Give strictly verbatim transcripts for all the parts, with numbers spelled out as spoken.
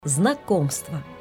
Знакомство.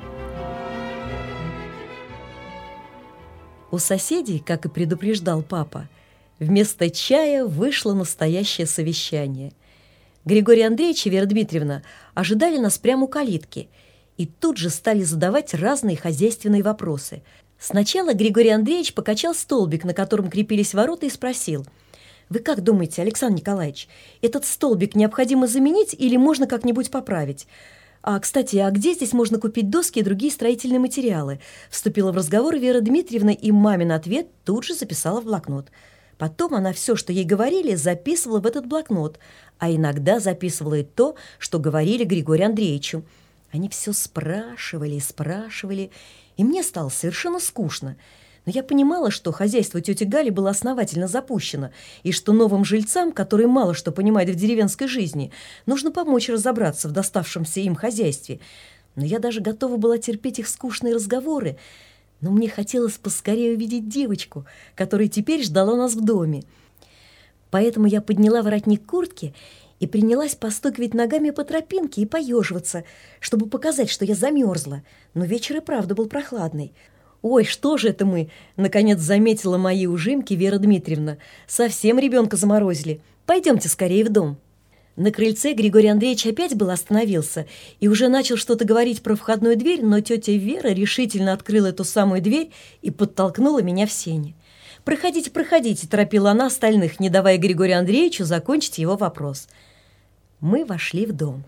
У соседей, как и предупреждал папа, вместо чая вышло настоящее совещание. Григорий Андреевич и Вера Дмитриевна ожидали нас прямо у калитки и тут же стали задавать разные хозяйственные вопросы. Сначала Григорий Андреевич покачал столбик, на котором крепились ворота, и спросил: «Вы как думаете, Александр Николаевич, этот столбик необходимо заменить или можно как-нибудь поправить? А, кстати, а где здесь можно купить доски и другие строительные материалы?» Вступила в разговор Вера Дмитриевна, и мамин ответ тут же записала в блокнот. Потом она все, что ей говорили, записывала в этот блокнот, а иногда записывала и то, что говорили Григорию Андреевичу. Они все спрашивали и спрашивали, и мне стало совершенно скучно. Но я понимала, что хозяйство тети Гали было основательно запущено, и что новым жильцам, которые мало что понимают в деревенской жизни, нужно помочь разобраться в доставшемся им хозяйстве. Но я даже готова была терпеть их скучные разговоры, но мне хотелось поскорее увидеть девочку, которая теперь ждала нас в доме. Поэтому я подняла воротник куртки и принялась постукивать ногами по тропинке и поеживаться, чтобы показать, что я замерзла, но вечер и правда был прохладный. «Ой, что же это мы?» — наконец заметила мои ужимки Вера Дмитриевна. «Совсем ребенка заморозили. Пойдемте скорее в дом». На крыльце Григорий Андреевич опять был остановился и уже начал что-то говорить про входную дверь, но тетя Вера решительно открыла эту самую дверь и подтолкнула меня в сени. «Проходите, проходите», — торопила она остальных, не давая Григорию Андреевичу закончить его вопрос. Мы вошли в дом.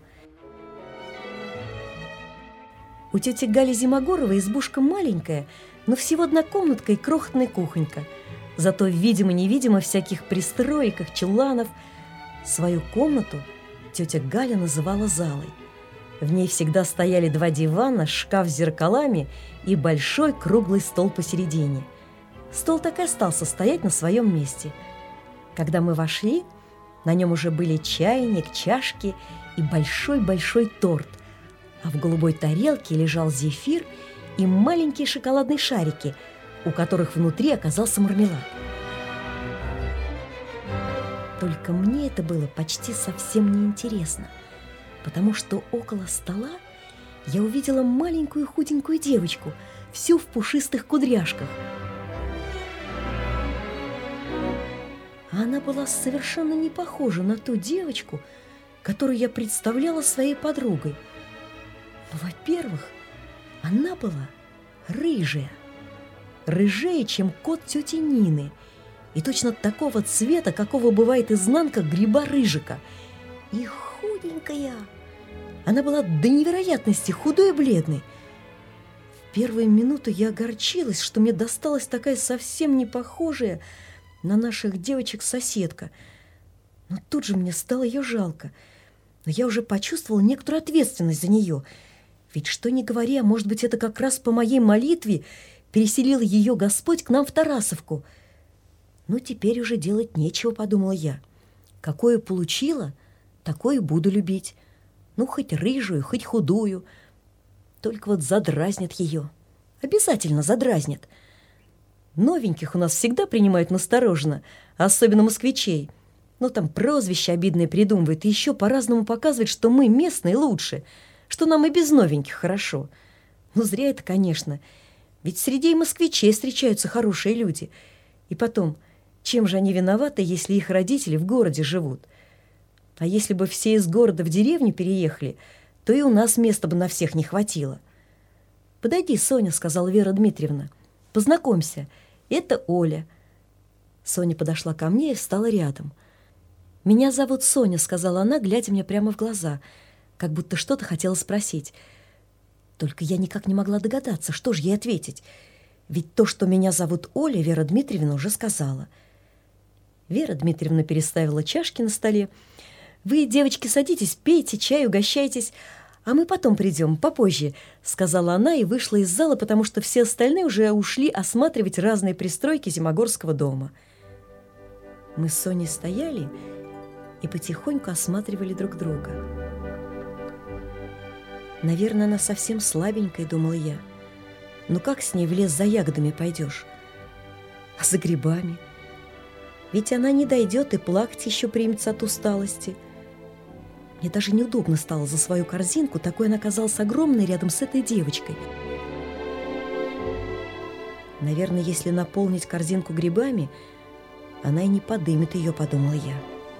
У тети Гали Зимогоровой избушка маленькая, но всего одна комнатка и крохотная кухонька. Зато видимо-невидимо всяких пристроек, чуланов. Свою комнату тетя Галя называла залой. В ней всегда стояли два дивана, шкаф с зеркалами и большой круглый стол посередине. Стол так и остался стоять на своем месте. Когда мы вошли, на нем уже были чайник, чашки и большой-большой торт, а в голубой тарелке лежал зефир и маленькие шоколадные шарики, у которых внутри оказался мармелад. Только мне это было почти совсем неинтересно, потому что около стола я увидела маленькую худенькую девочку, всю в пушистых кудряшках. А она была совершенно не похожа на ту девочку, которую я представляла своей подругой. Во-первых, она была рыжая, рыжее, чем кот тети Нины, и точно такого цвета, какого бывает изнанка гриба рыжика, и худенькая. Она была до невероятности худой и бледной. В первые минуты я огорчилась, что мне досталась такая совсем не похожая на наших девочек соседка, но тут же мне стало ее жалко. Но я уже почувствовала некоторую ответственность за нее. Ведь что ни говори, а может быть, это как раз по моей молитве переселил ее Господь к нам в Тарасовку. Ну, теперь уже делать нечего, подумала я. Какое получила, такое буду любить. Ну, хоть рыжую, хоть худую. Только вот задразнят ее. Обязательно задразнят. Новеньких у нас всегда принимают настороженно, особенно москвичей. Ну, там прозвища обидные придумывают и еще по-разному показывают, что мы местные лучше, что нам и без новеньких хорошо. Ну, зря это, конечно. Ведь среди и москвичей встречаются хорошие люди. И потом, чем же они виноваты, если их родители в городе живут? А если бы все из города в деревню переехали, то и у нас места бы на всех не хватило. «Подойди, Соня», — сказала Вера Дмитриевна. «Познакомься, это Оля». Соня подошла ко мне и встала рядом. «Меня зовут Соня», — сказала она, глядя мне прямо в глаза, как будто что-то хотела спросить. Только я никак не могла догадаться, что же ей ответить. Ведь то, что меня зовут Оля, Вера Дмитриевна уже сказала. Вера Дмитриевна переставила чашки на столе. «Вы, девочки, садитесь, пейте чай, угощайтесь, а мы потом придем, попозже», — сказала она и вышла из зала, потому что все остальные уже ушли осматривать разные пристройки Зимогорского дома. Мы с Соней стояли и потихоньку осматривали друг друга. «Наверное, она совсем слабенькая», — думала я. «Ну как с ней в лес за ягодами пойдешь? А за грибами? Ведь она не дойдет и плакать еще примется от усталости. Мне даже неудобно стало за свою корзинку, такой она оказалась огромной рядом с этой девочкой. Наверное, если наполнить корзинку грибами, она и не подымет ее, подумала я.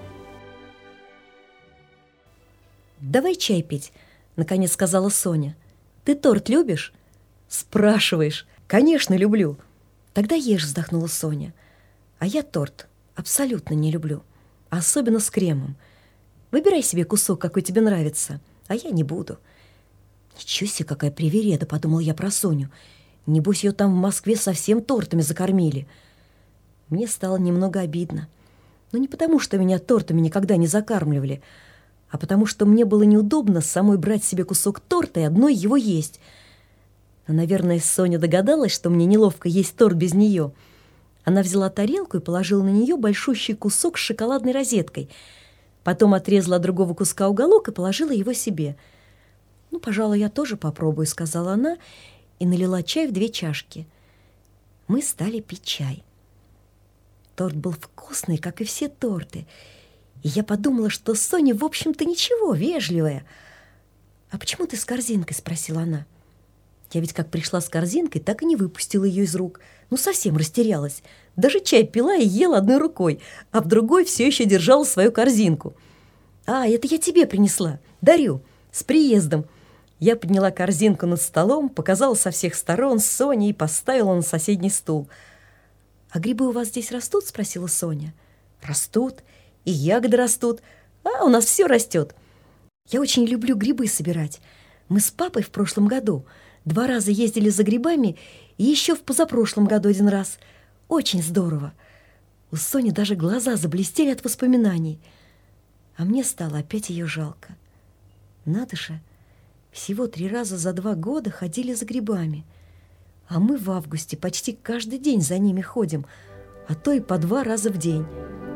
«Давай чай пить», — наконец сказала Соня. «Ты торт любишь?» «Спрашиваешь. Конечно, люблю». «Тогда ешь», — вздохнула Соня. «А я торт абсолютно не люблю, особенно с кремом. Выбирай себе кусок, какой тебе нравится, а я не буду». «Ничего себе, какая привереда», — подумал я про Соню. «Небось, ее там в Москве совсем тортами закормили». Мне стало немного обидно. Но не потому, что меня тортами никогда не закармливали, а потому что мне было неудобно самой брать себе кусок торта и одной его есть. Но, наверное, Соня догадалась, что мне неловко есть торт без нее. Она взяла тарелку и положила на нее большущий кусок с шоколадной розеткой. Потом отрезала от другого куска уголок и положила его себе. «Ну, пожалуй, я тоже попробую», — сказала она и налила чай в две чашки. Мы стали пить чай. Торт был вкусный, как и все торты. И я подумала, что Соня, в общем-то, ничего, вежливая. «А почему ты с корзинкой?» — спросила она. Я ведь как пришла с корзинкой, так и не выпустила ее из рук. Ну, совсем растерялась. Даже чай пила и ела одной рукой, а в другой все еще держала свою корзинку. «А, это я тебе принесла. Дарю. С приездом». Я подняла корзинку над столом, показала со всех сторон Соне и поставила на соседний стул. «А грибы у вас здесь растут?» — спросила Соня. «Растут. И ягоды растут. А, у нас все растет. Я очень люблю грибы собирать. Мы с папой в прошлом году два раза ездили за грибами и еще в позапрошлом году один раз. Очень здорово». У Сони даже глаза заблестели от воспоминаний. А мне стало опять ее жалко. Надо же, всего три раза за два года ходили за грибами. А мы в августе почти каждый день за ними ходим, а то и по два раза в день.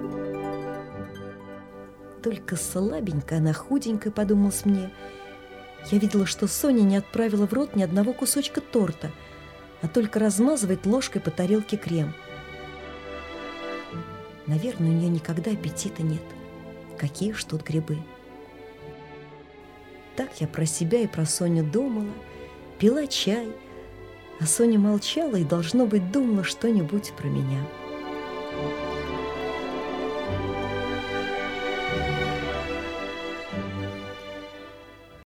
Только слабенькая она, худенькая, подумалось мне. Я видела, что Соня не отправила в рот ни одного кусочка торта, а только размазывает ложкой по тарелке крем. Наверное, у нее никогда аппетита нет. Какие ж тут грибы. Так я про себя и про Соню думала, пила чай, а Соня молчала и, должно быть, думала что-нибудь про меня.